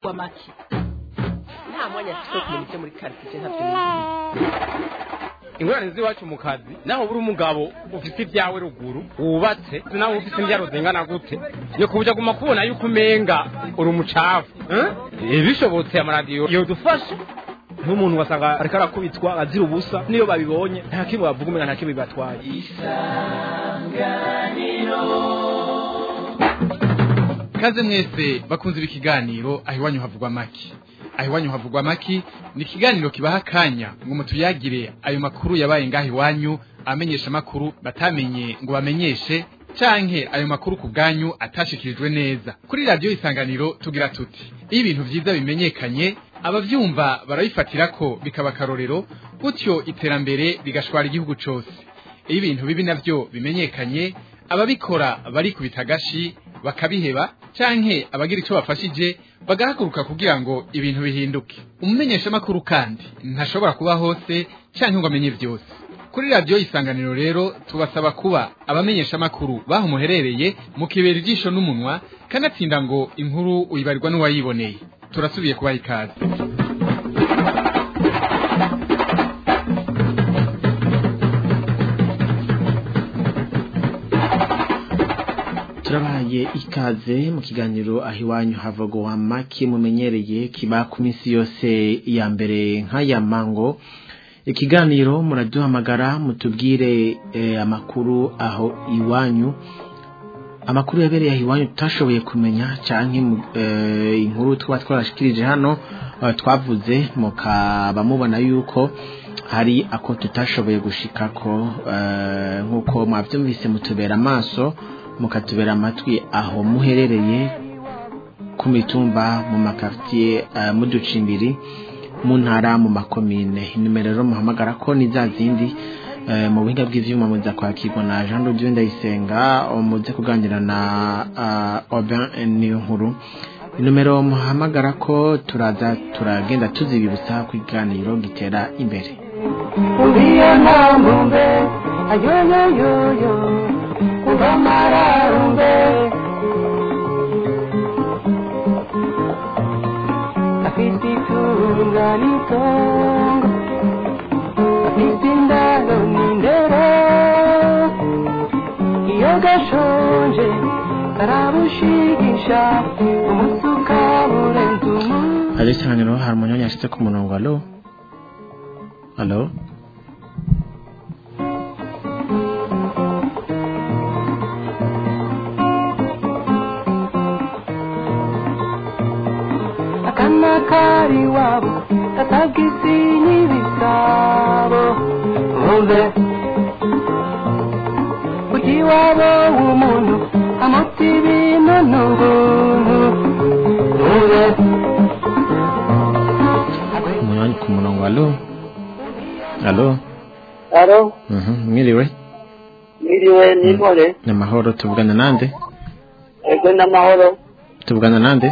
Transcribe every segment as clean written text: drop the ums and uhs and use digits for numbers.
wamaki nta mwanya afite kumenya icyo muri quartier ntabyo ingorane z'iwacu mu kazi naho buri umugabo ufite ibyawe ruguru wubatse naho ufite imbyaro zingana gute yo kubuja guma kubona yuko umenga uri umucafu bishobotse amaradiyo yodufasha nk'umuntu wasanga ariko arakubitwa azira ubusa niyo babibonye nta kimwe bavuga umenga nta kimwe batwaye kaze mwese bakunze ibikiganiro ahiwanyu havugwa maki. Ahiwanyu havugwa maki ni ikiganiro kibaha kanya ngo mutuyagire ayo makuru yabaye ngaho iwanyu, amenyesha makuru batamenye ngo bamenyeshe canke ayo makuru ku bwanyu atashikirijwe neza. Kuri radio Isanganiro tugira tuti iyo ibintu vyiza bimenyekanye abavyumva barabifatira ko bikaba karorero, gutyo iterambere rigashwara igihugu cose. Iyo ibintu bibi navyo bimenyekanye ababikora bari kubitagashi bakabiheba canke abagira ico bafashije bagahaguruka kugira ngo ibintu bihinduke. Umumenyesha makuru kandi ntashobora kuba hose canke ngo amenye vyose. Kuri radio Isanganiro rero tubasaba kuba abamenyesha makuru baho muherereye mu kibera ijisho n'umunwa, kanatsinda ngo inkuru uyibarirwa n'uwayiboneye. Turasubiye kubaha ikaze. Turabaye ikaze mu kiganiro ahiwanyu havugwa maki mumenyereye kiba ku minsi yose ya mbere nk'aya mango. Ikiganiro muraduhamagara mutubwire amakuru aho iwanyu, amakuru yabereye ahiwanyu tutashoboye kumenya canke inkuru twarashikirije hano twavuze mukaba mubona yuko hari ako tutashoboye gushikako, nkuko mwavyumvise mutubera amaso mukatubera amatwi aho muherereye ku mitumba mu makartier mu ducimbiri mu ntara mu makomine. Nimero rero muhamagara ko ni za zindi mu buhinga bw'ivyuma muza kwakirwa na Jean Dieu Ndayisenga, muze kuganira na Aubin niyo nkuru. Nimero muhamagara ko turagenda tuzibibutsa ku kiganiro gitera imbere. Uriya ntambe ayoyoyoyo kubamararumbe afite itunganitongo afite indaro n'indero iyo gashonje karabushigisha umusuka burenze umuntu. Alisanganiro hari umunyanya yashitse ku murongo. Alo alo kari wabo katagisi n'ibisabo umve ujiwabo w'umuntu amuti ibintu n'ubuntu umve umunyanya ku murongo. Alo alo alo mwiriwe nimore n'amahoro. Tuvugana nande? ego n'amahoro. Tuvugana nande?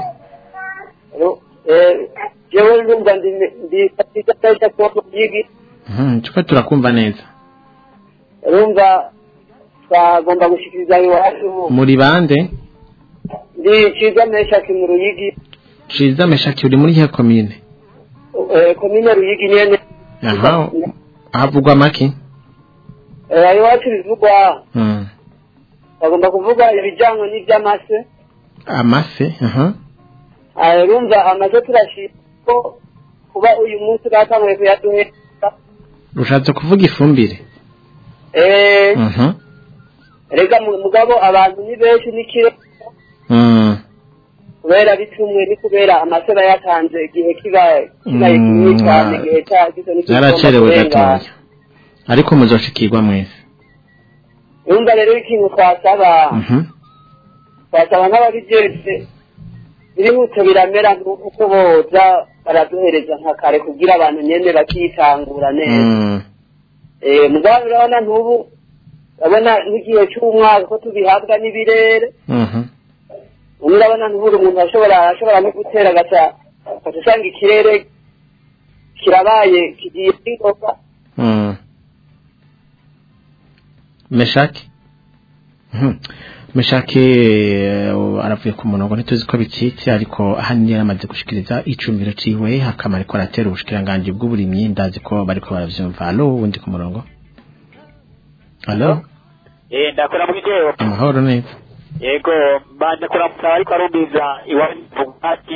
Jewe ndumva ndi katika taita kwa mjigi. Tuko turakumva neza. Rumva twagomba gushikiriza iwacu. Muri bande? Ndi Ciza Meshaki mu Ruyigi. Ciza Meshaki uri muri he commune? Commune Ruyigi nyene. Aha. Havugwa maki? Iwacu bivugwa. Bagomba kuvuga ibijyanye n'iby'amase. Amase? Rumva amaze turashika ko kuba uyu munsi batanguye kuyaduheza. Ushatse kuvuga ifumbire? Rega mugabo abantu ni benshi nikire. Kubera bitumwe ni kubera amasera yatanze igihe kibaye cyane igihe cyagize n'icyo. Yaracerewe gatoya. Ariko muzoshikirwa mwese. Rumva rero ikintu twasaba. Twasaba n'ababijejwe ibintu biramera nk'uko boza baraduhereza nka kare kugira abantu nyene bakitangura neza. Mugabo urabona ntubu urabona n'igihe cy'umwaka ko tubihabwa n'ibirere. Urabona ntubu umuntu ashobora no gutera agasanga ikirere kirabaye kigiye kwingoka. Meshaki Meshake aravuye ku murongo ntituzi ko bicitse ariko ahanini yaramaze gushikiriza icumviro ciwe hakama ariko aratera ubushikiranganje bw'uburimyi ndazi ko bariko baravyumva. Allo wundi ku murongo. Allo ndakora mu gihe amahoro neza. yego bande kuramutsa ariko arumbiza iwavugati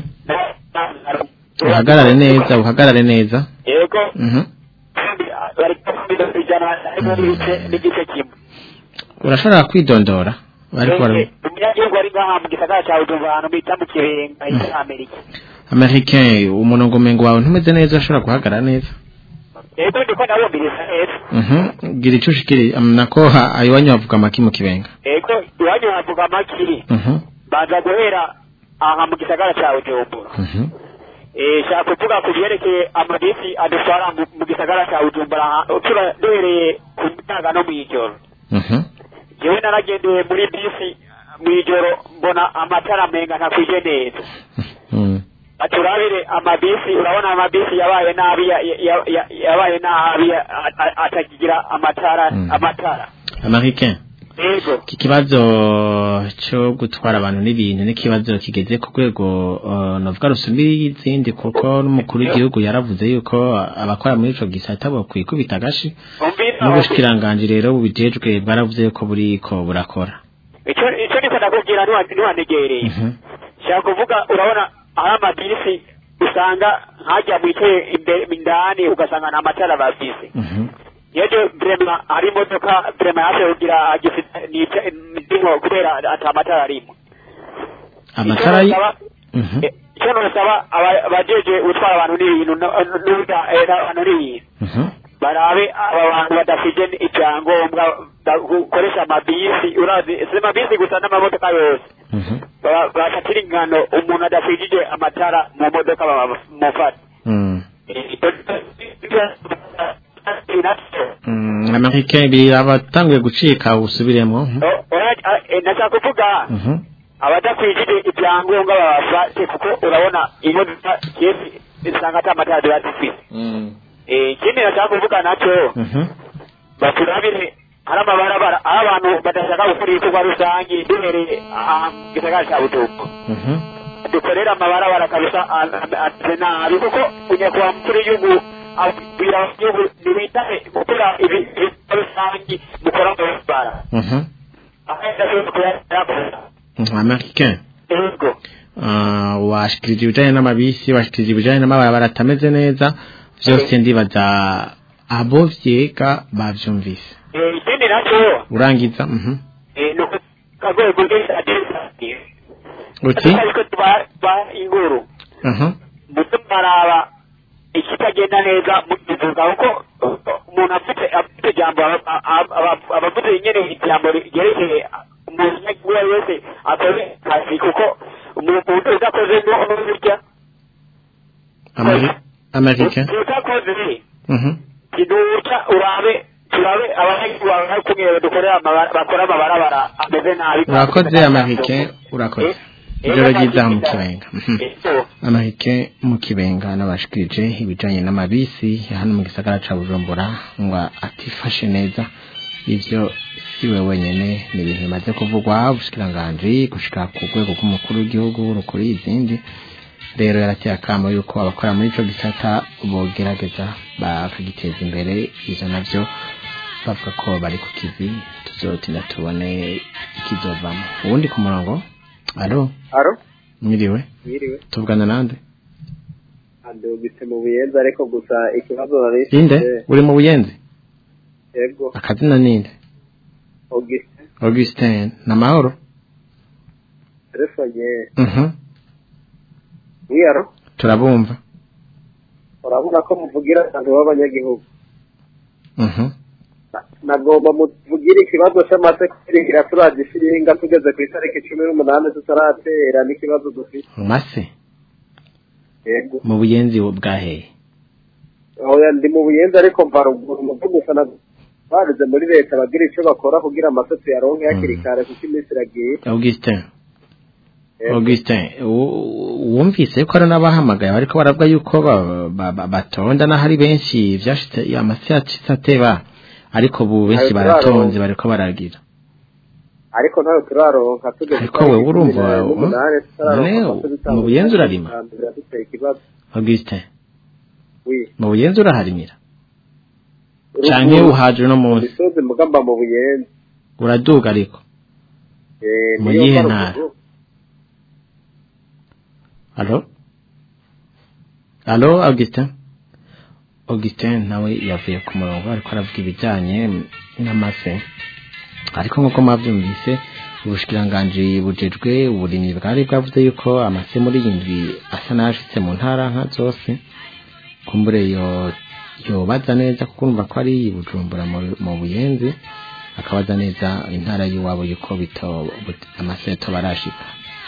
uhagarare neza yego bari kumbiza bijana n'igice kimwe. Urashobora kwidondora bariko umunyagihugu ari ngaha mu gisagara cya Bujumbura ahantu bita mu Kibenga Amerika. Americain umunongo mengo wawe ntumeze neza urashobora guhagarara neza. Yego ndiko ndabumviriza neza. Gira ico ushikiri nako ayiwanyu bavuga amaki mu Kibenga. Yego iwanyu bavuga amaki. Baza guhera aha mu gisagara cya Bujumbura. Shaka kuvuga ku byerekeye amabisi adutwara mu gisagara cya Bujumbura duhereye ku mutaga no mu ijoro. Jewe naragendeye muri bisi mu ijoro mbona amatara menga ntakwije neza. Aturabire amabisi urabona amabisi yabaye nabi atakigira amatara. Americain yego kikibazo cyo gutwara abantu n'ibintu n'ikibazo kigeze ku rwego navuga rusumbi izindi kuko n'umukuru w'igihugu yaravuze yuko abakora muri ico gisata bo kwikubita agashi n'ubushikiranganje rero bubijejwe baravuze yuko buriko burakora. Ico niko ndakubwira ntiwanegereye. Shaka kuvuga urabona aha amabisi usanga hajya mwiteye imbere mindani ugasanga na matara bafise. Yejo brema ari modoka brema yaje kugira agifite ndimo kubera atamatara arimo. Amatara cyo nosaba abajeje utwara abantu n'ibintu n'uda abantu n'ibintu. Barabe abantu badafije icyangombwa gukoresha amabisi urazi sema bisi gusa n'amamodoka yose. Bashatira ingano umuntu adafijije amatara mu modoka bamufata. Americain birabatanguye gucika usubiremo. Nashaka kuvuga abadakwijije ibyangombwa babafate kuko urabona imodoka yesi isanga atamatara dufite. Ikindi nashaka kuvuga nacyo baturabire hari amabarabara abantu badashaka gukora ibikorwa rusange duhereye gisagara cya Bujumbura. Dukorera amabarabara kabisa nabi kuko unyakwa mukuru w'igihugu abwira igihugu nibitahe gukora ibikorwa rusange mukora amabarabara. Americain yego washikirije ibijanye n'amabisi washikirije ibijanye n'amabarabara atameze neza vyose ndibaza abo vyega bavyumvise. Ikindi nacyo urangiza nuko kagwego administrative uti ariko ba inguru mutumaraba ikitagenda neza mutuvuga uko umuntu afite jambo abavuze nyene ijambo ryerekeye umuntu wese akore kazi kuko umuntu udakoze n'uburyo America utakoze kiduca urabe turabe abanyagihugu bari kumwe dukorera bakora amabarabara ameze nabi. Urakoze Americain urakoze. Ijoro ryiza mu Kibenga. Americain mu Kibenga nabashikirije ibijanye n'amabisi hano mu gisagara ca Bujumbura ngo atifashe neza. Ivyo siwe wenyene ni ibintu bimaze kuvugwa ubushikiranganje gushika ku rwego rw'umukuru w'igihugu rukuri izindi. Rero yarateye akamo yuko abakora muri ico gisata bogerageza bakagiteza imbere izo navyo bavuga ko bari ku kivi tuzotinda tubone ikizovamo. Ubundi ku murongo alo mwiriwe tuvugana nande Adogite mu Buyenzi ariko gusa ikibazo narisi inde uri mu Buyenzi yego akazina ninde Augustin na mahoro telefone Wiyaro turabumva urabona ko muvugira abantu b'abanyagihugu nagomba muvugira ikibazo cy'amasekuru kiraturaje ishinga tugeze ku itariki 18 tutaratera n'ikibazo dufite mase yego mu Buyenzi bwaheye oya ndi mu Buyenzi ariko mvaruguru muvugusa na barize muri leta bagira icyo bakora kugira amasoko yaronke yakirikare kuko iminsi iragiye Augustin wumvise ko ari n'abahamagaye ariko baravuga yuko batonda na hari benshi vyashitse amasi yacitse ateba ariko bu benshi baratonze bariko baragira ariko ntayo turaronka tugeze ariko wewe urumva mu buyenzi urarima Augustin mu buyenzi uraharimira canke uhaje no munsi misozi mugamba mu buyenzi uraduga ariko mu yihe ntara Allo Augustin nawe yavuye ku murongo ariko aravuga ibijyanye n'amafi ariko nk'uko mwabyumvise ubushikiranganji bujejwe uburimyi bwari bwavuze yuko amafi muri iyi ndwi asa n'ashitse mu ntara nka zose kumbure yobaza neza kuko urumva ko ari Bujumbura mu Buyenzi akabaza neza intara y'iwabo yuko amaseto barashika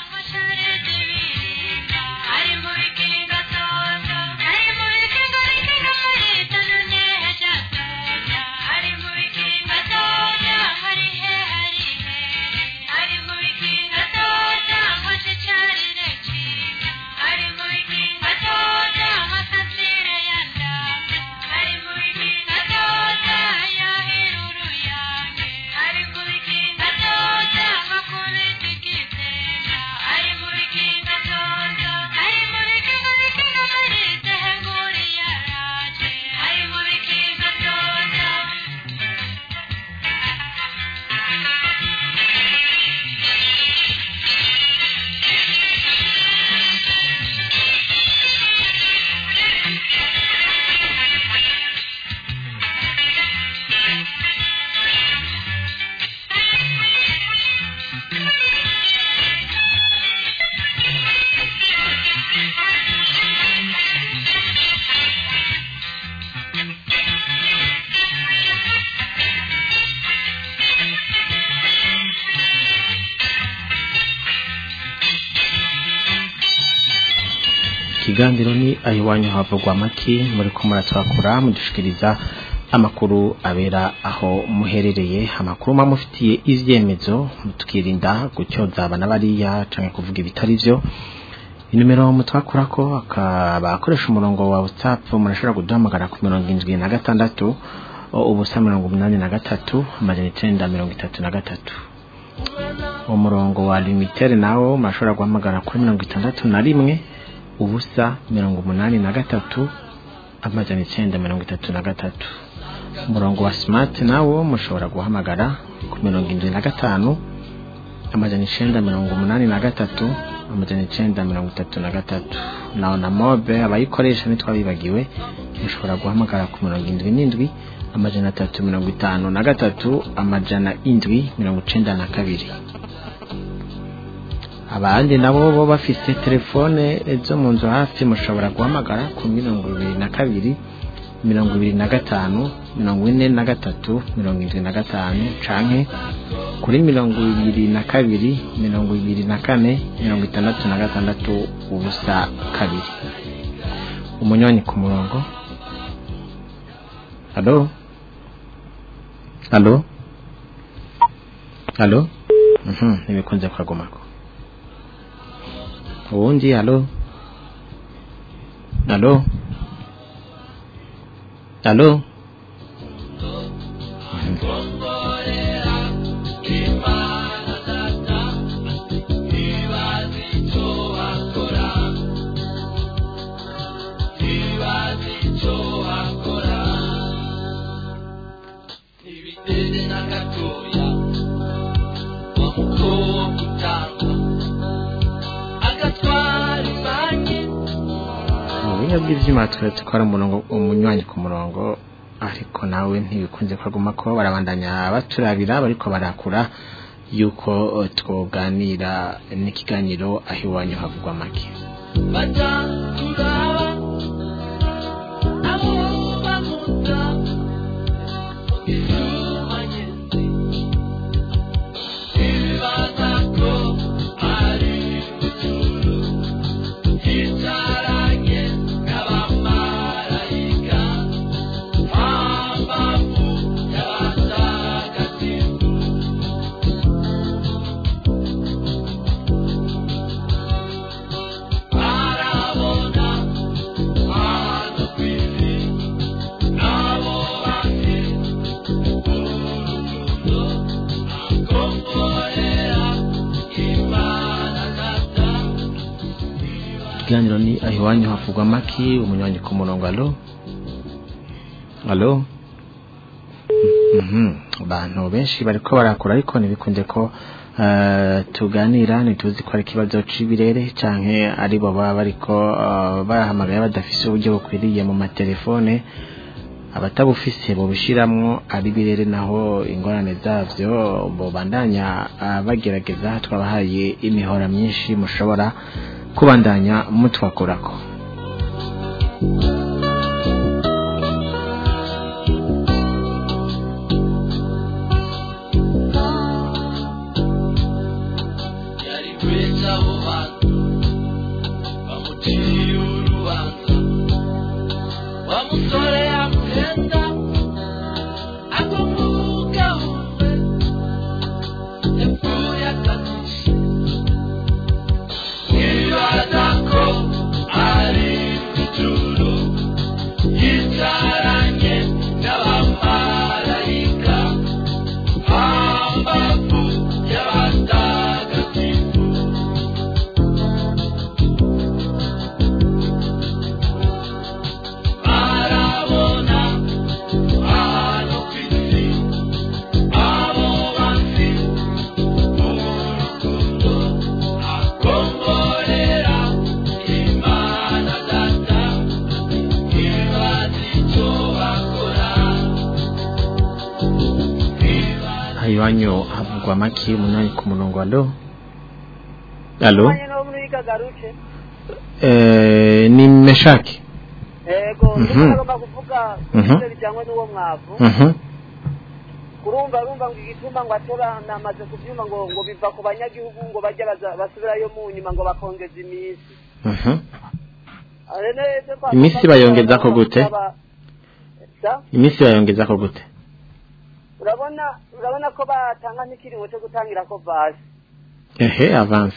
Ikiganiro ni ahiwanyu havugwa maki muri ko muratwakura mudushikiriza amakuru abera aho muherereye amakuru mamufitiye ivyemezo mutukirinda gucyoza abana bariya canke kuvuga ibitari byo inimero mutwakura ko akaba akoresha umurongo wa WhatsApp murashobora kuduhamagara ku 76 ubusa 83 amajana 933 umurongo wa limitere nawo murashobora guhamagara kuri 61 ubusa 83 amajana 933 umurongo wa smart nawo mushobora guhamagara ku 75 amajana 983 amajana 933 naho na mobe abayikoresha nitwabibagiwe mushobora guhamagara ku 77 amajana 353 amajana 792 abandi nabo bo bafise telefone zo mu nzu hafi mushobora guhamagara ku 22 25 43 75 canke kuri 22 24 66 ubusa kabiri umunywanyi ku murongo. Allo nibikunze kwagomako ubundi allo bw'ivyuma twara umunywanyi ku murongo ariko nawe ntibikunze kwaguma ko barabandanya baturabira bariko barakura yuko twoganira n'ikiganiro ahiwanyu havugwa make Bravo! ikiganiro ni ahiwanyu havugwa maki umunywanyi ku murongo alo abantu benshi bariko barakora ariko nibikunde ko tuganira ntituzi ko ari ikibazo c'ibirere canke ari bo baba bariko bahamagaye badafise uburyo bukwiriye mu matelefone abatabufise bo bishiramwo ari birere naho ingorane zavyo bo bandanya bagerageza twabahaye imihora myinshi mushobora kubandanya mutwakorako Iwanyu havugwa maki munani ku murongo alo ni Meshaki ego ngomba kuvuga bijyanye n'uwo mwavu kurumva ngo igituma ngo atora namaze kubyuma ngo biva ku banyagihugu ngo bajya basubirayo mu nyuma ngo bakongeza iminsi iminsi bayongeza ko gute iminsi bayongeza ko gute urabona ko batanga n'ikiringo cyo gutangira ko basi avance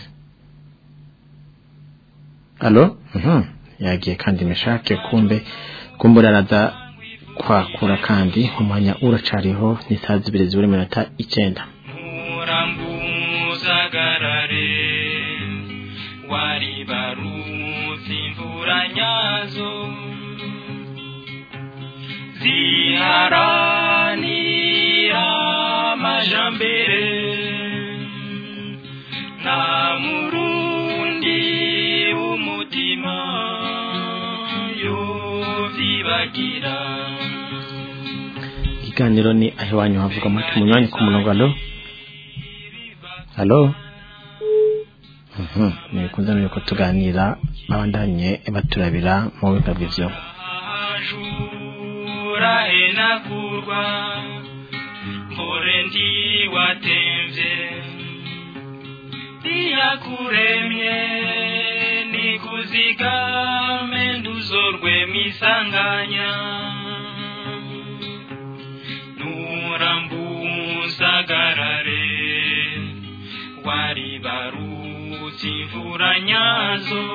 alo yagiye kandi Meshake kumbura araza kwakura kandi umwanya uracariho ni saa 2:09 murambuzagarare wari baruzi imvura nyazo ziharanira amajambere na murundi umutima yozibagira ikiganiro ni ahiwanyu havuga maki munywanyi ku murongo alo nikunze nuko tuganira abandanye baturabira mu biga bw'ivyo rahenagurwa mporendi watemvye iyakuremye nikuzigame nduzorwe misanganya nurambuzagarare wari baruzi imvura nyazo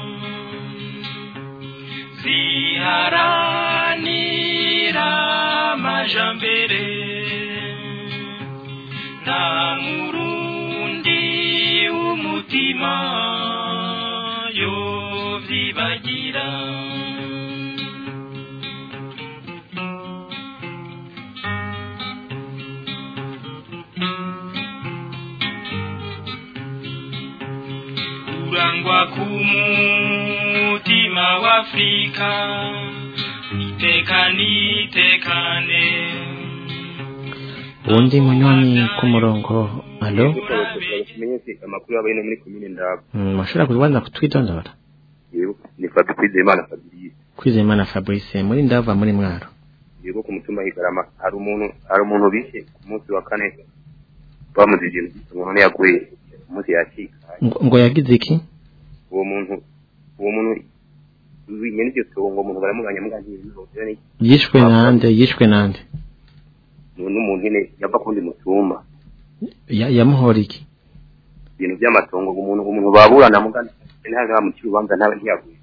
ziharanira amajambere na murundi umutima yovyibagira urangwa kumutima wa Afrika itekane undi munywanyi ku murongo alo amakuru y'abayino muri komine Ndaba mashobora kubanza kutwitondora yego ni Kwizeyimana Fabrice muri Ndava muri Mwaro yego ku mutumba higarama hari umuntu bishe ku munsi wa kane bamuzije umuntu yaguye umunsi yacika ngo yagize iki uwo muntu nyene cyo tongo umuntu baramuganya muganira yishwe nande n'umuntu nyene yava kundi mutumba yamuhora iki ibintu by'amatongo umuntu baburana mugana ntaga mu kirubanza ntabe ntiyaguye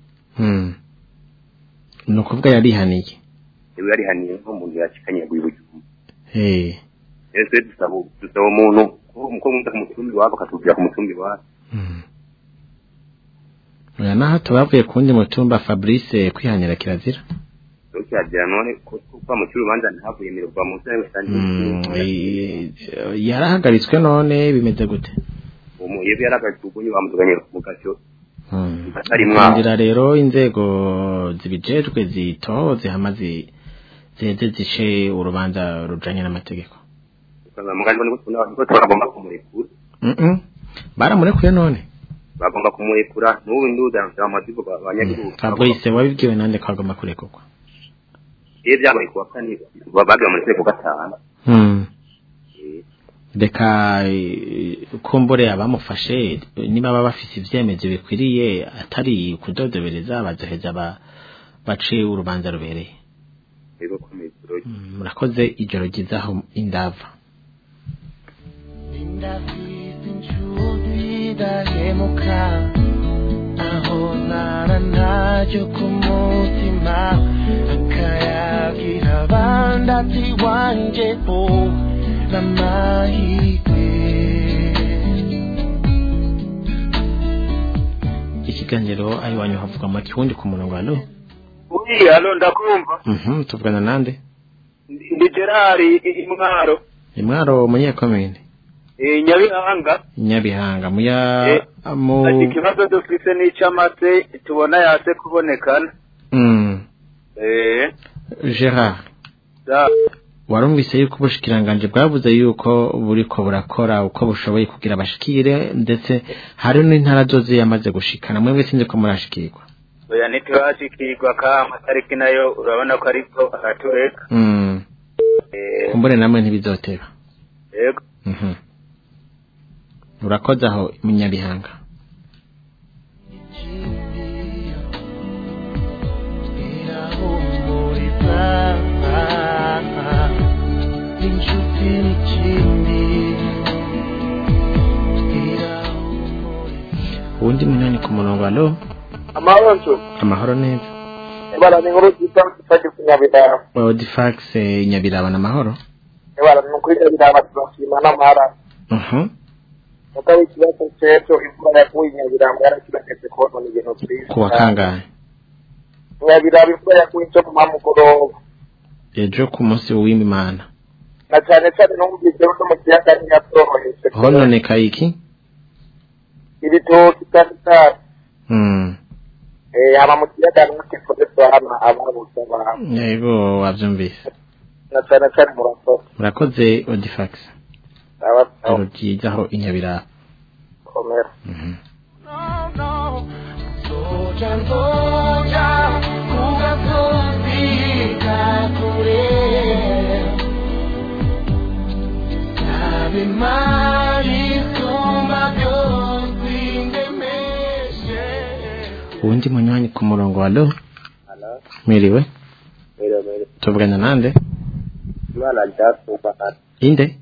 no kuvuga yarihaniye nk'umuntu yacikanye yaguye ubujumba ese dusaba umuntu ko munda ku mutumbi wabo katubwira ku mutumbi wabo oya naho tubavuye kundi mutumba Fabrice kwihanira kirazira kirazira none kuva mu cyurubanza ntavuye mirwa mu nsare rusange yarahagaritswe none bimeze gute yewe yarahagaritswe ubwo bamuzuganye mu gacyo ndira rero inzego zibijejwe zitohoze hamaze zeze zishe urubanza rujanye n'amategeko bagomba kumurekura baramurekuye none bagomba kumurekura n'ubu nduza amazigo abanyagihugu Fabrice wabibwiwe nande ko agomba kurekurwa byabaye kuwa kane babaga muri seko gatanu reka kumbure abamufashe niba baba bafise ivyemezo bikwiriye atari kudodobereza bazoheza bace urubanza rubereye murakoze ijoro ryizaho indava ndahemuka aho narantajo ku mutima akayagira abandi ati wanje bo n'amahirwe. Ikiganiro ayi wanyu havuga mu kirundi ku murongo alo alo ndakumva tuvugana nande ndi Gerard Imwaro munyekomene Nyabihanga muya ati kibazo dufise n'icamase tubona yase kubonekana Gerard warumvise yuko ubushikiranganje bwavuze yuko buriko burakora uko bushoboye kugira bashikire ndetse hari n'intara zoze yamaze gushikana mwebwe sinzi ko murashikirwa oya nitwashikirwa kama tariki nayo urabona ko ariko aratureka kumbure namwe ntibizoteba yego urakoze aho Munyabihanga undi munani ku murongo alo amahoro neza Ebala ni nkuru Difax Nyabiraba. Difax Nyabiraba na mahoro. Ebala ni nkuru Nyabiraba turashima n'amara. Mukari kibazo cyeto imvura yaguye Nyabiraba yarakibaketse ko none ibintu byinshi. Kuwa kangahe? Nyabiraba imvura yaguye cyo mu mugoroba. Ejo ku munsi w'Imana. Na cyane cyane no mu gihe mu kiyaga nyatorohetse. Hononeka iki? Ibitoki cyane. Aba mu kiyaga n'umutekano twahana ababuze abantu. Yego wabyumvise. Na cyane cyane murakoze Odifax. Abato. Urugizaho Inyabiraba. Komera. Undi munywanyi ku murongo wa lo. Mwiriwe. Tuvugana nande? Imana byasuba. Inde?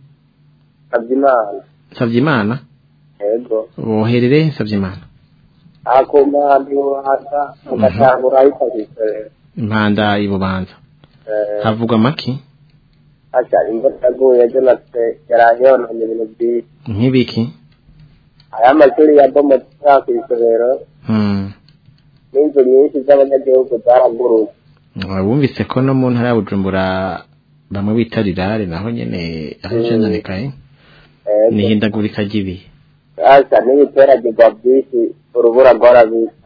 Sabyimana. Yego. Woherere Sabyimana. Akomandi waza ugatangura ikagise. Impanda ibubanza. Havugwa maki? Acha ingotaguye jonate yarayona ibintu bi. Nkibiki? Aya mashuri ya bomo tsakwizero. N'inzu nyinshi z'abanyagihugu zaragurutse. Wumvise ko no mu ntara ya Bujumbura bamwe bitarirare naho nyene ahendanekaye. Nihindagurika gibi. Asa n'ibiteragirwa byinshi urubura rwarabisa.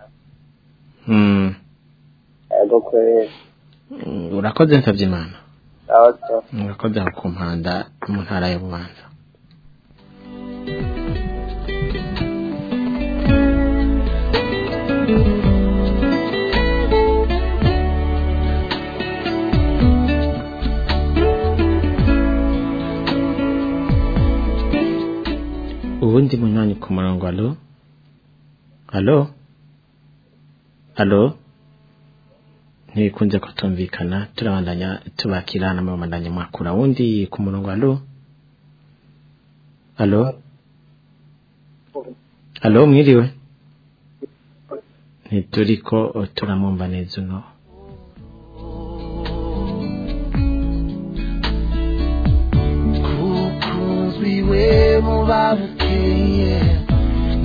Ego kwe. Urakoze Nsavyimana. Aho. Urakoze ku mpanda mu ntara ya Bubanza. Ubundi munywanyi ku murongo alo. Ntikunze kutumvikana turabandanya tubakirana mu bandanya mwakura wundi ku murongo alo mwiriwe ntituriko turamumva neza uno kukunzwiwe mu babukeye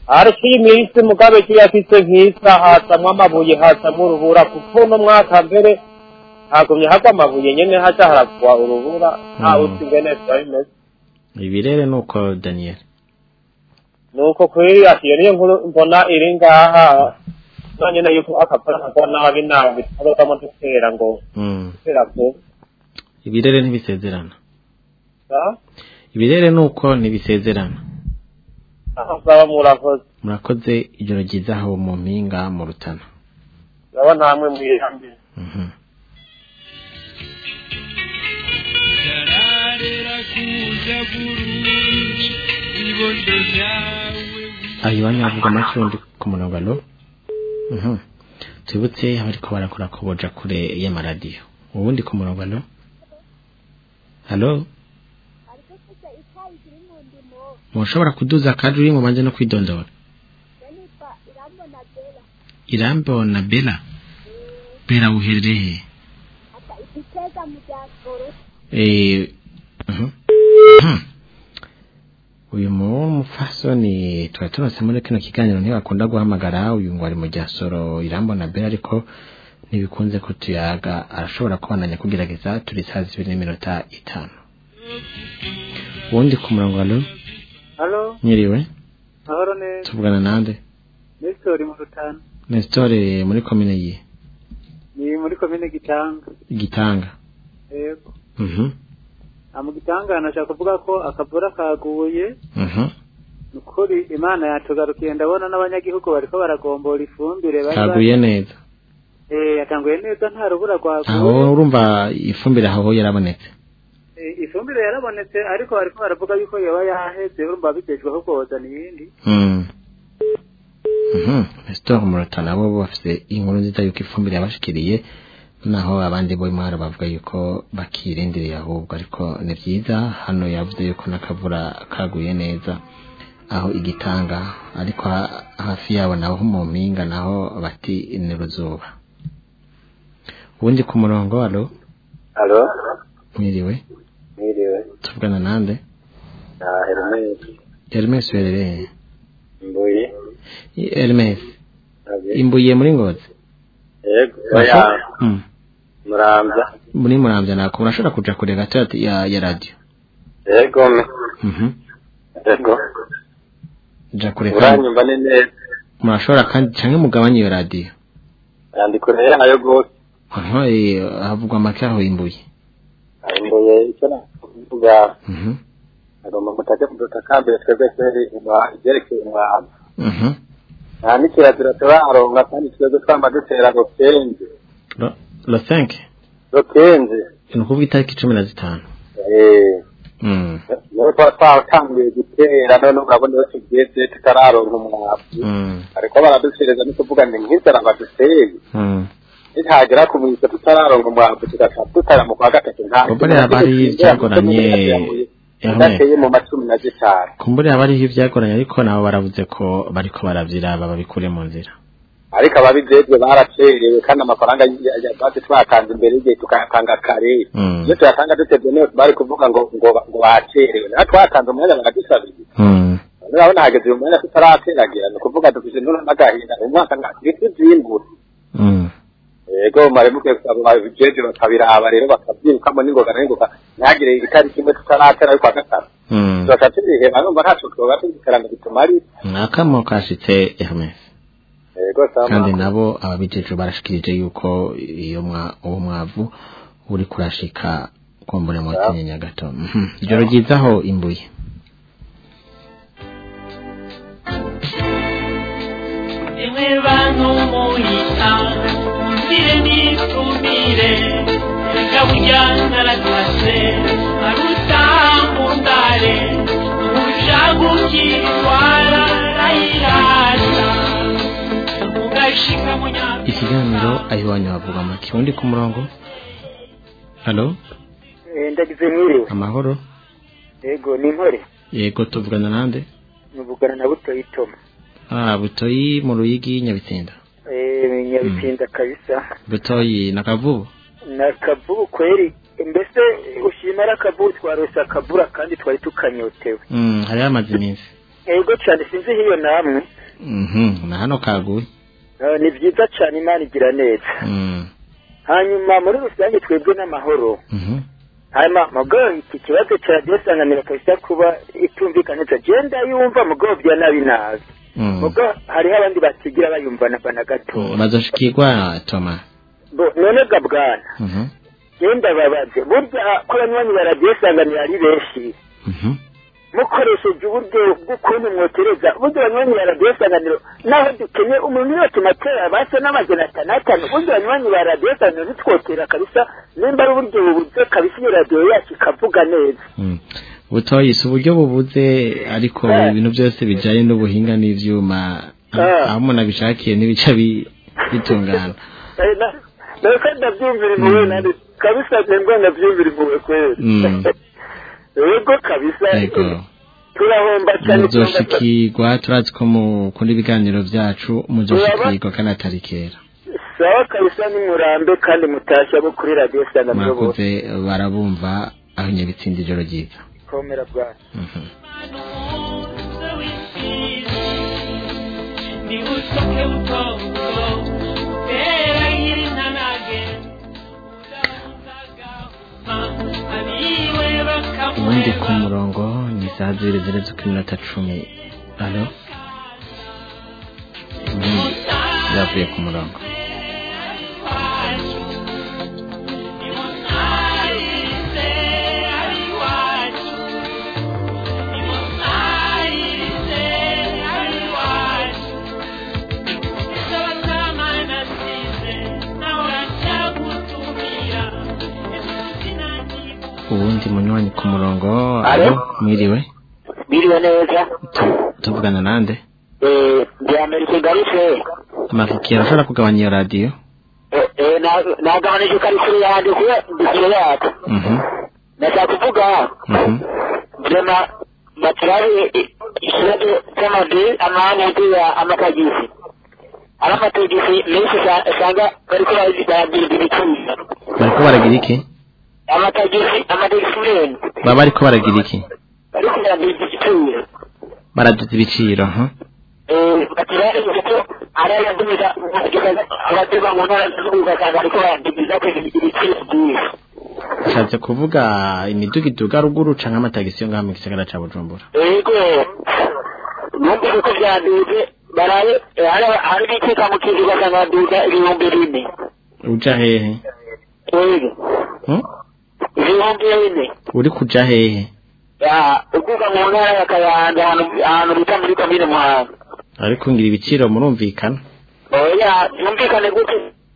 ariko iyi minsi mugabe kiyafise nk'isa hasamwo amabuye hasamwo urubura kuko no mwaka mbere hagumye hagwa amabuye nyene haca haragwa urubura ntawe uzi ingene bimeze ibirere nuko Daniel nuko kweri atiyo niyo nkuru mbona iri ngaha nanye nayo ko akapara nabi nabi bitagamo dutera ngo tera ko ibirere ntibisezerana ibirere nuko ntibisezerana Saba murakoze ijoro ryiza aho mu mpinga mu Rutana urabona hamwe mwihambye ayiwanyu avuga amacundi ku murongo alo tubutse abariko barakora kuboja kure y'amaradiyo ubundi ku murongo alo halo mushobora kuduza kadri uri mu banje no kwidondora Irambo na Bella Bella uherereye uyu mufasoni twatonose muri kino kiganiro ntibakunda guhamagara uyu ngo ari mu Jasoro Irambo na Bella ariko ntibikunze ko tuyaga arashobora kubananya kugerageza turi saa 2:05 ubundi ku murongo alo Halo. Nyiriwe. Ahoro ne. Tuvugana nande? Nestor mu Rutana. Nestor muri commune yi. Ni muri commune Gitanga. Gitanga. Yego. Mu Gitanga nashaka kuvuga ko akavura kaguye. Nukuri Imana yatugarukiye ndabona n'abanyagihugu bariko baragombora ifumbire bari. Kaguye neza. Yatanguye neza nta rubura rwaguye. Aho urumva ifumbire aho yarabonetse. Ifumbire yarabonetse ariko bariko baravuga yuko yoba yaheze urumva bitejweho koza niyindi Nestor Muratana bo bafite inkuru nziza yuko ifumbire yabashikiriye naho abandi bo imara bavuga yuko bakirindiriye ahubwo ariko ni byiza hano yavuze yuko nakavura kaguye neza aho Igitanga ariko hafi yabo naho mu mpinga naho bati ni ruzuba ubundi ku murongo alo mwiriwe tuvugana nande Hermes werere Imbuye Hermes Imbuye muri Ngozi yego Muramvya nako urashobora kuja kure gato ya radio yego yego ja kure uranyumva neza murashobora kandi canke mugabanye iyo radio andi kure yayo gose havugwa make aho Imbuye icyo navuga agomba mutaje kudutakambira twebwe kweri ibyerekeye umwabo nta n'ikirazira turaronka kandi twebwe twama dutera ngo kenze lo 5 lo kenze ni kuvuga itariki 15 niyo twatanguye gutera none urabona iyo tugeze tutararonka umwabo ariko baraducereza no kuvuga ni nk'inzara baduteye ntihagera ku mwisa tutararonka umwabo tugatara mu kwa gatatu kumbure abari ivyagoranye yateye mu macumi na zitanu kumbure abari ivyagoranye ariko nabo baravuze ko bariko baravyiraba babikure mu nzira ariko ababijejwe baracerewe kandi amafaranga yabaze twakanze imbere y'igihe tukayatanga kare iyo tuyatanga dutevye niyo bari kuvuga ngo bacerewe naho twatanze umwanya bagadusabira urabona hageze uyu mwanya tutarateragira ni ukuvuga dufise n'agahinda umwaka ngati vyimbura yego maremuke abajeje bakabiraba rero bakabyirukamo n'ingoga n'ingoga ntagire itariki imwe tutaratera ariko agatara tugatirihe numva ntaco twoba tugikaranga bitumari nakamo kashitse Hermes yego sama kandi nabo ababijeje barashikirije yuko iyo uwo mwavu uri kurashika kombore mu Kinyinya gato ijoro ryizaho Imbuye Ewe bantu muhita Mire ni kumire Kabujana la clase Aruta mundare Ushaguki wala rairasa Ugashika munya ikiganiro ayiwanyu bavuga make undi ku murongo halo ndagize mwiriwe amahoro yego ni nkore yego tuvugana nande muvugana na Butoyi Toma Butoyi mu Ruyigi Nyabitsinda Nyabitsinda kabisa Butoyi na Kavubu kweri mbese ushimara Kavubu twarose akabura kandi twari tukanyotewe hari amazi iminsi ego cyane sinzi hiyo namwe na hano kaguye ni byiza cyane Imana igira neza hanyuma muri rusange twebwe n'amahoro hanyuma mugo iki kibazo cya radio Isanganiro kabisa kuba itumvikana agenda yumva mugo bya nabi mugo hariho abandi batigira bayumva na gato bazoshikirwa Toma none gabwana genda babaze burya ko abanywanyi ba radio Isanganiro ari benshi mukoresheje uburyo bw'ukuntu mwotereza burya abanywanyi ba radio Isanganiro naho dukenye umuntu wese matera base n'amajana 5 burya abanywanyi ba radio Isanganiro nitwotera kabisa nimba ari uburyo bubuze kabisa iyo radio yacu ikavuga neza butoyise uburyo bubuze ariko ibintu byose bijanye n'ubuhinga n'ivyuma aho umuntu abishakiye n'ibica bitungana kandi byumvira impuwe nari kabisa nembwa ndavyumvira impuwe kweli ego kabisa turahomba cyane muzoshikirwa turazi ko mukunda ibiganiro byacu muzoshikirwa kandi atari kera sawa kabisa nimurambe kandi mutashya bo kuri radio Isanganiro mwakoze barabumva aho nyabitsinda ijoro ryiza komera bwana ni usoke utongo era yiri nanage ubundi ku murongo ni saa 2:10. Alo yavuye ku murongo ubundi munywanyi ku murongo alo mwiriwe neza tuvugana nande ndi Amerika Garife mafuki arashobora kugabanya iyo radio nagabanije karikuru yandi kuya dikiro yaka nashaka kuvuga jema matarawe ishiraje kamade amani ya amatagisi amatagisi menshi sanga bariko baragira iki amatagisi baba bariko baragira iki baraduza ibiciro batiraje ko araya dumiza abatega mu ntara z'ubuga kandi ariko baduza ko ibiciro byinshi ushatse kuvuga imidugiduga ruguru canke amatagisi yo ngaha mu gisagara ca Bujumbura yego nubwo ko byaduze baraye hari bikika mu kindi basanga duza 4,000 uja hehe uri kuja hehe ukuga mu ntara ya Kayanza ahantu bita muri komine Muhanga ariko ngira ibiciro murumvikana oya yumvikane gute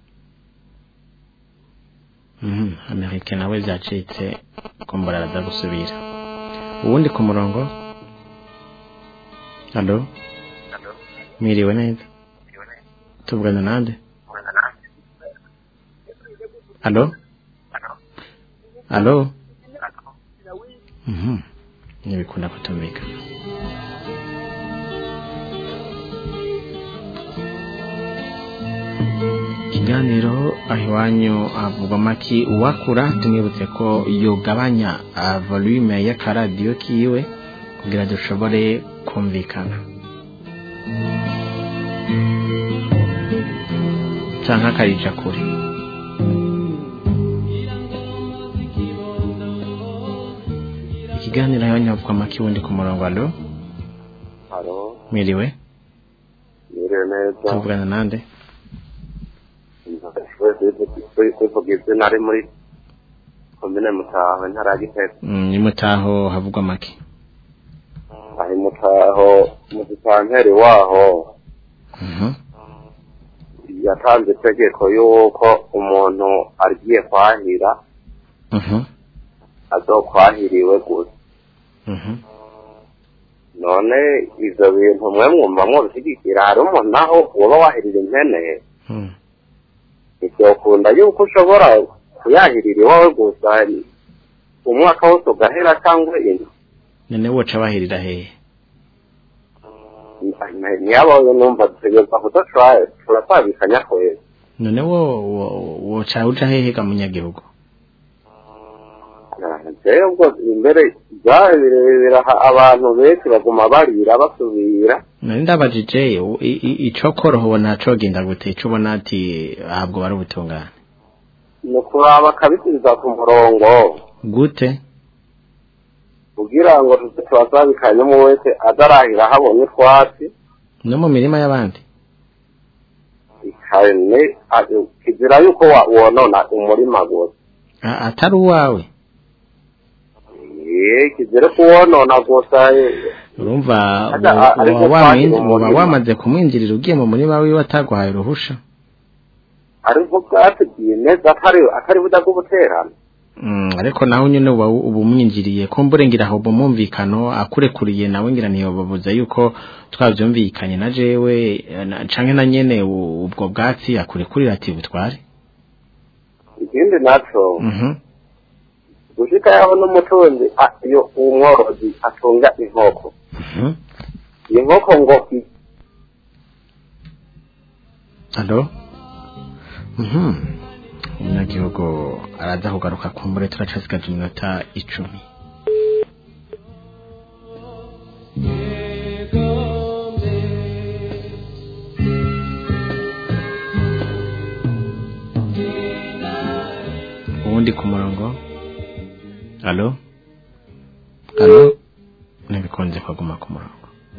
Amerika nawe byacitse kumbura araza gusubira ubundi ku murongo alo mwiriwe neza tuvugana nande alo ntibikunda kutumvikana ikiganiro aho iwanyu havugwa make uwakura tumwibutse ko yogabanya volume y'akaradiyo kiwe kugira dushobore kumvikana canke akarija kure ikiganiro aho iwanyu havugwa make ubundi ku murongo alo mwiriwe neza tuvugana nande kwivugizwe nari muri komine Mutaho ntara ya Gitega ni Mutaho havugwa make ahi Mutaho mu gitanteri waho yatanze itegeko yuko umuntu agiye kwahira azokwahiriwe gusa none ivyo bintu mwe mwumva mwobishigikira hari umuntu naho woba wahirira impene ivyokunda yuko ushobora kuyahirira iwawe gusa umwaka wose ugahera cyangwa indi none woca bahirira hehe niyabawe numva dutegereza kudashobora turasabikanya kwezi none woca uja hehe ga munyagihugu rero ubwo imbere biraha abantu benshi baguma barira basubira nari ndabajije ico koroho ubona cogenda gute ico ubona ati ahabwo bari ubutungane ni kuraba kabisubiza ku murongo gute kugira ngo tubazabikanye mu wese adarahira habonye twatsi no mu mirima y'abandi ikane kizira yuko wonona umurima gose atari uwawe kizira kuwonona gusa urumva wamaze kumwinjirira ugiye mu murima wiwe ataguhaye uruhusha ariko bwasigiye neza atari buda guterana ariko naho nyene uba umwinjiriye ko mburengera aho bumumvikano akurekuriye nawe ngira niyo babuza yuko twavyumvikanye na jewe canke na nyene ubwo bwatsi akurekurira ati butware ikindi naco gushika yaho n'umutunzi iyo umworozi atunga inkoko inkoko ngo Allo umunyagihugu araza kugaruka kumbure turacasigaje iminota 10 ubundi ku murongo Allo nabikonze kwaguma ku murongo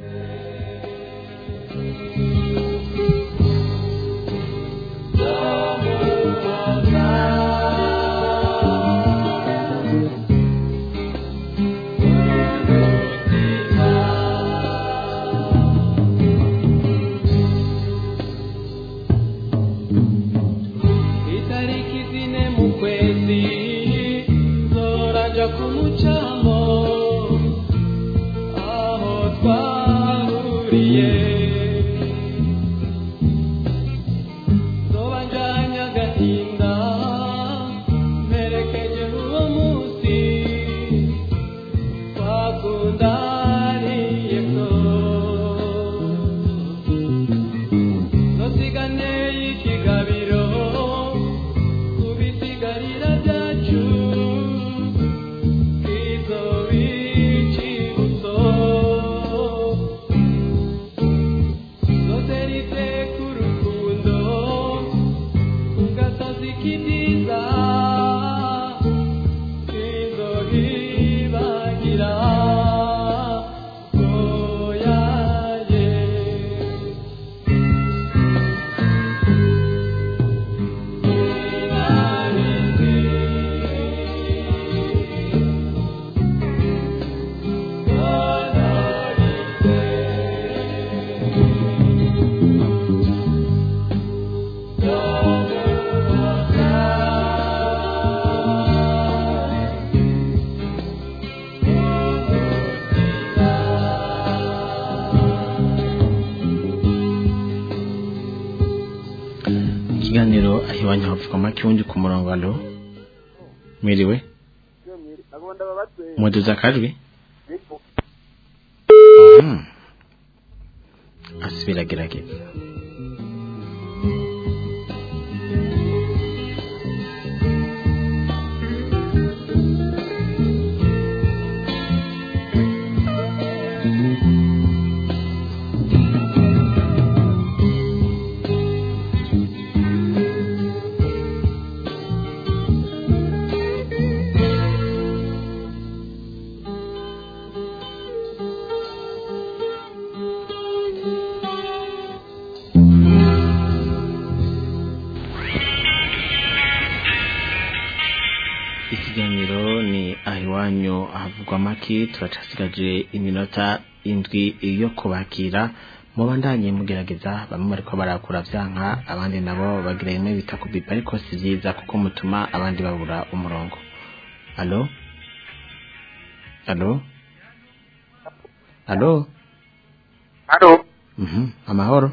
ikiganiro ahiwanya havuga make wundi ku murongo Allo mwiriwe muduza kajwi asubira gerageza havugwa make turacasigaje iminota 7 yo kubakira mubandanye mugerageza bamwe bariko barakura vyanka abandi nabo bagira imwe bita kubipa ariko si vyiza kuko mutuma abandi babura umurongo Allo amahoro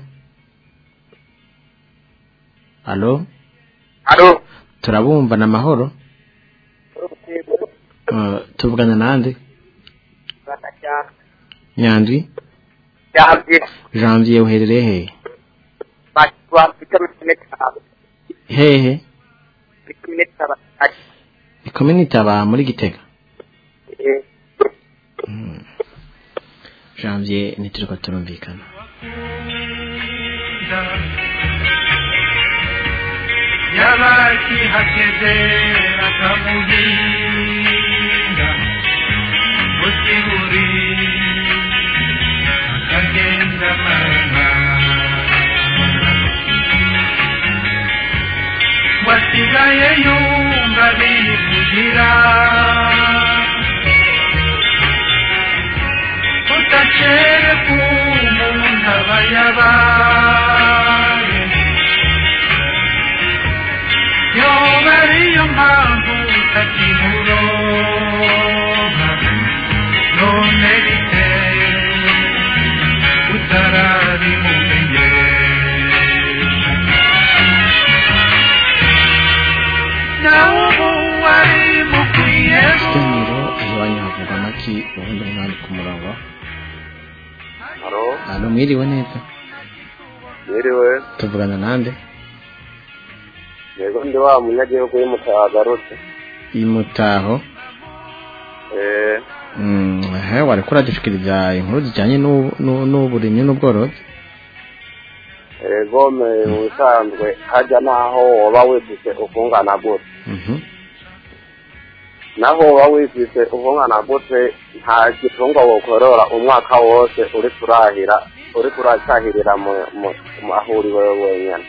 Allo turabumva na mahoro tuvugana nande Nyandwi Janvier uherereye hehe ikomini taba muri Gitega Janvier nituriko turumvikana yabaki hakeze akamuhinga musiguri akagenda mama wasigaye yumva biri kugira utacere kumuntu abayabaye yoba ariyo mpamvu utakimuronka none biteye utarabimumenyesha nawe ubu wari mukwiye ikiganiro iwanyu havugwa amaki ubundi mwari ku murongo hano mwiriwe neza mwiriwe tuvugana nande yego ndi wa munyagihugu y'Imutaho agarutse Imutaho wari kuradushikiriza inkuru zijyanye n'uburimyi n'ubworozi gome usanzwe hajya naho woba wifise ufungana gute naho woba wifise ufungana gute nta gitungwa wokorora umwaka wose uri kuracahirira mu ahuriwe wenyine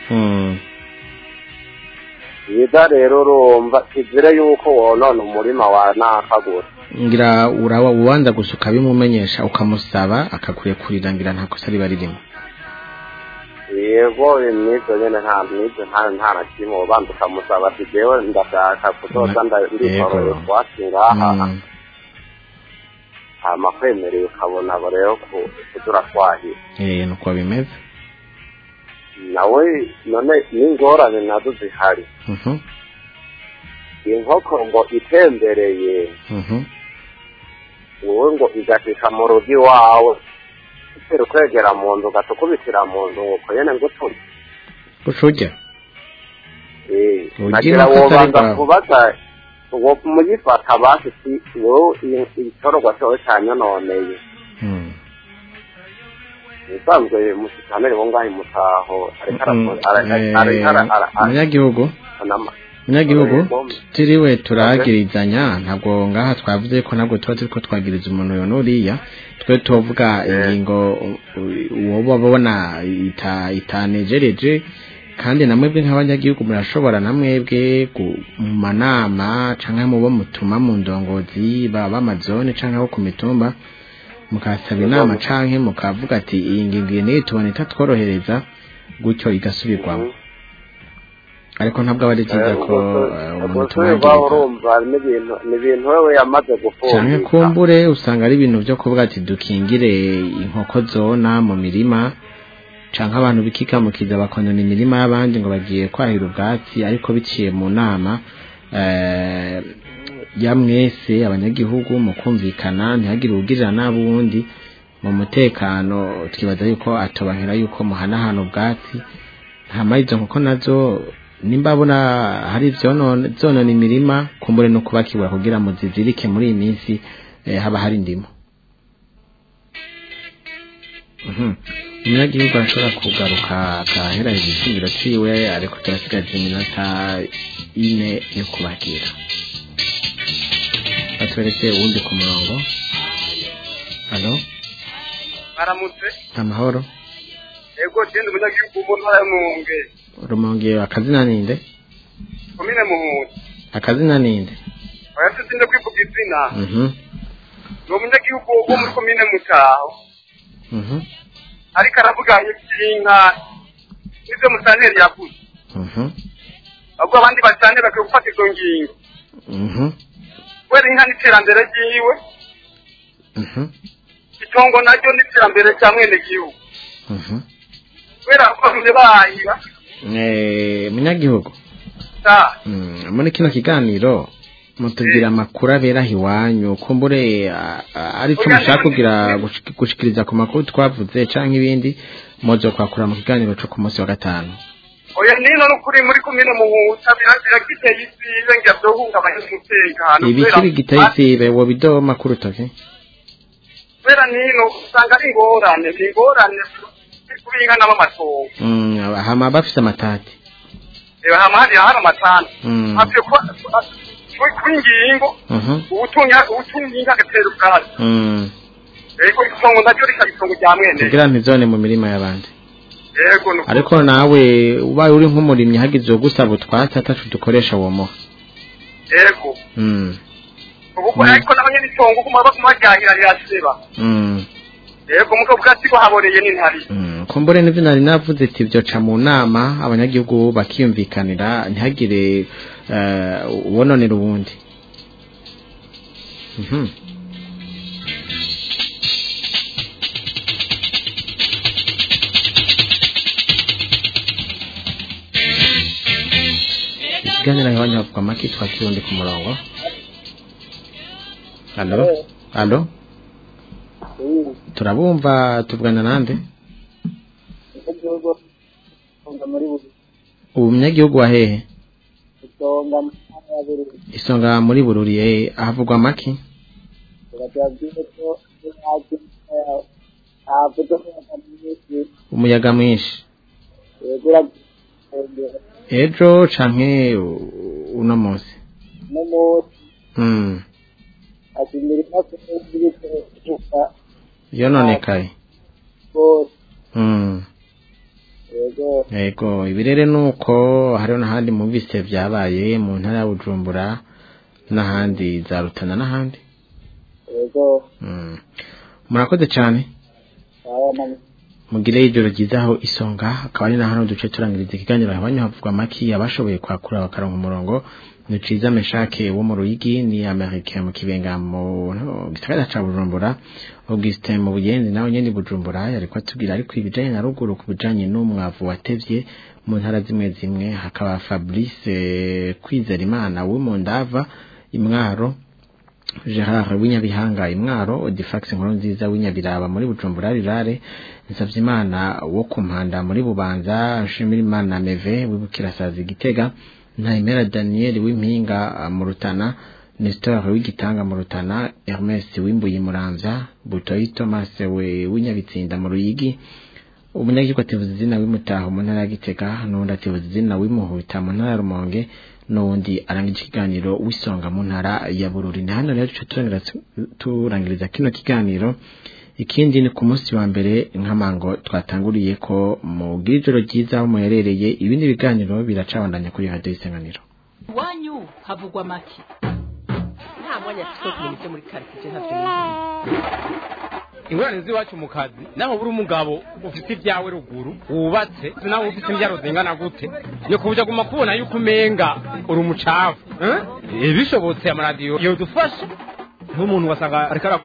yiga rero urumva kizire yuko wonona umurima wa nakagura ngira urawa ubanza gusuka bimumenyesha ukamusaba akakurekurira ngira nta kosa riba ririmo yego imyizo nyene nta na kimwe ubanza ukamusaba ati jewe ndashaka kuzoza ndikorera utwatsi ngaha hama kwemereye ukabona abo rero kudura twahira nuko bimeze nawe none n'ingorane nazo zihari inkoko ngo itembereye wowe ngo igashika mu rugo iwawe utera ukwegera mu nzu ugatukubitira mu nzu ngo nyene ngo uturye ucurya nagira wobanza kubaza uwo muyifata basi si wowe igitorwa cyawe cyanyononeye usanzwe musikanere bongahe Mutaho munyagihugu turiwe turagirizanya ntabwo ngaha twavuze ko ntabwo tuba turiko twagiriza umuntu yonuriya twe tuvuga ingingo uwo babona itanejereje kandi namwebwe nk'abanyagihugu murashobora namwebwe mu manama canke mu bo mutuma mu ndongozi baba amazone canke abo ku mitumba mukasaba inama canke mukavuga ati iyi ngingo ni tubone tatworohereza gutyo igasubirwamo ariko ntabwo abari cyiza ko umuntu tumagirira n'ibintu wewe yamaze gufunga canke kumbure usanga ari ibintu byo kuvuga ati dukingire inkoko zona mu mirima canke abantu bikikamukiza bakonona imirima y'abandi ngo bagiye kwahira ubwatsi ariko biciye mu nama ya mwese abanyagihugu mu kumvikana ntihagire ubugirira n'abundi mu mutekano twibaza yuko atobankira yuko muhanahana ubwatsi ntama izo nkoko nazo nimba abona hari zonona imirima kumbure no kubakibura kugira mu zizirike muri iyi minsi haba hari ndimo umunyagihugu arashobora kugaruka agaheraheza igisubizo ciwe ariko turasigaje iminota ine yo kubakira batwereke uwundi ku murongo halo baramutse amahoro ego genda umunyagihugu mu ntara y'Umunge Rumonge akazina ninde komine Muhuta akazina ninde oyasitinde kwivuga izina no umunyagihugu wo muri komine Mutaho ariko aravuga iby'inka nizo musanteri yakuze ahubwo abandi basane bakwiye gufata izo ngingo wera inka n'iterambere ryiwe itongo naryo n'iterambere cya mwene gihugu wera abavuze bahira munyagihugu muri kino kiganiro mutubwira amakuru abera hiwanyu kumbure ari cyo mushaka kugira gushikiriza ku makuru twavuze canke ibindi mozo kwakura mu kiganiro cyo ku munsi wa gatanu oya nino n'ukuri muri kumwe muhuta biragiteye isibe ngira byohungabanya umutekano ibikiri giteye isibe wo bidoma kurutoke kubera nino usanga ari ingorane kubinga n'amatongo hama bafise amatati hama hari amatani havyo kwingingo ubutunga agatera ubwatsi ego itongo nacyo rika itongo rya mwene kugira ntizone mu mirima y'abandi ego ariko nawe ubaye uri nk'umurimyi hagize gusaba utwatsi atacu dukoresha uwo muha ego ubu ariko nabanye n'itongo kumajyahira riraseba ego muko bwatsi ko haboreye n'intari kumbure n'ivyo nari navuze ati byo ca mu nama abanyagihugu bakiyumvikanira ntihagire ubononera ubundi ikiganiro iwanyu havugwa make twakirundi ku murongo Allo turabumva tuvugana nande umunyagihugu wa hehe Isonga muri Bururi havugwa make umuyaga mwinshi ejo canke uno munsi yononekaye yego ibirere nuko hariho n'ahandi mubise byabaye mu ntara ya Bujumbura n'ahandi za Rutana n'ahandi murakoze cyane mugire ijoro ryiza aho Isonga akaba ari na hano duce turangiriza ikiganiro iwanyu havugwa make abashoboye kwakura bakaronka umurongo ni Ciza Meshake wo mu Ruyigi ni Amerika mu Kibenga mu gisagara ca Bujumbura Augustin mu Buyenzi nawe nyene Bujumbura yariko atubwira ariko ibijanye na ruguru ku bijanye n'umwavu watevye mu ntara zimwe hakaba Fabrice Kwizerimana wo mu Ndava Imwaro Gerard Winyabihanga Imwaro Odifax Nkuru nziza Winyabiraba muri Bujumbura rirare Nsavyimana wo kumpanda muri Bubanza Nshimirimana Meve wibukirasazi Gitega Ntaimera Daniel w'impinga mu Rutana Nestor w'Igitanga mu Rutana Hermes w'Imbuye Muramvya Butoyi Thomas w'inyabitsinda mu Ruyigi umunyagihugu ativuza izina w'Imutaho mu ntara ya Gitega n'undi ativuza izina w'Imuhuta mu ntara ya Rumonge n'undi arangije ikiganiro w'Isonga mu ntara ya Bururi hano rero turangiriza kino kiganiro ikindi ni ku munsi wa mbere nk'amango twatanguriye ko mu gijoro ryiza aho muherereye ibindi biganiro biracabandanya kuri Radio Isanganiro wanyu havugwa make nta mwanya tuko muri quartier ntavyo ingorane z'iwacu mu kazi naho buri umugabo ufite ibyawe ruguru wubatse naho ufite imbyaro zingana gute yo kubuja guma kubona yuko umenga uri umucafu bishobotse amaradiyo yo dufasha nk'umuntu wasanga ariko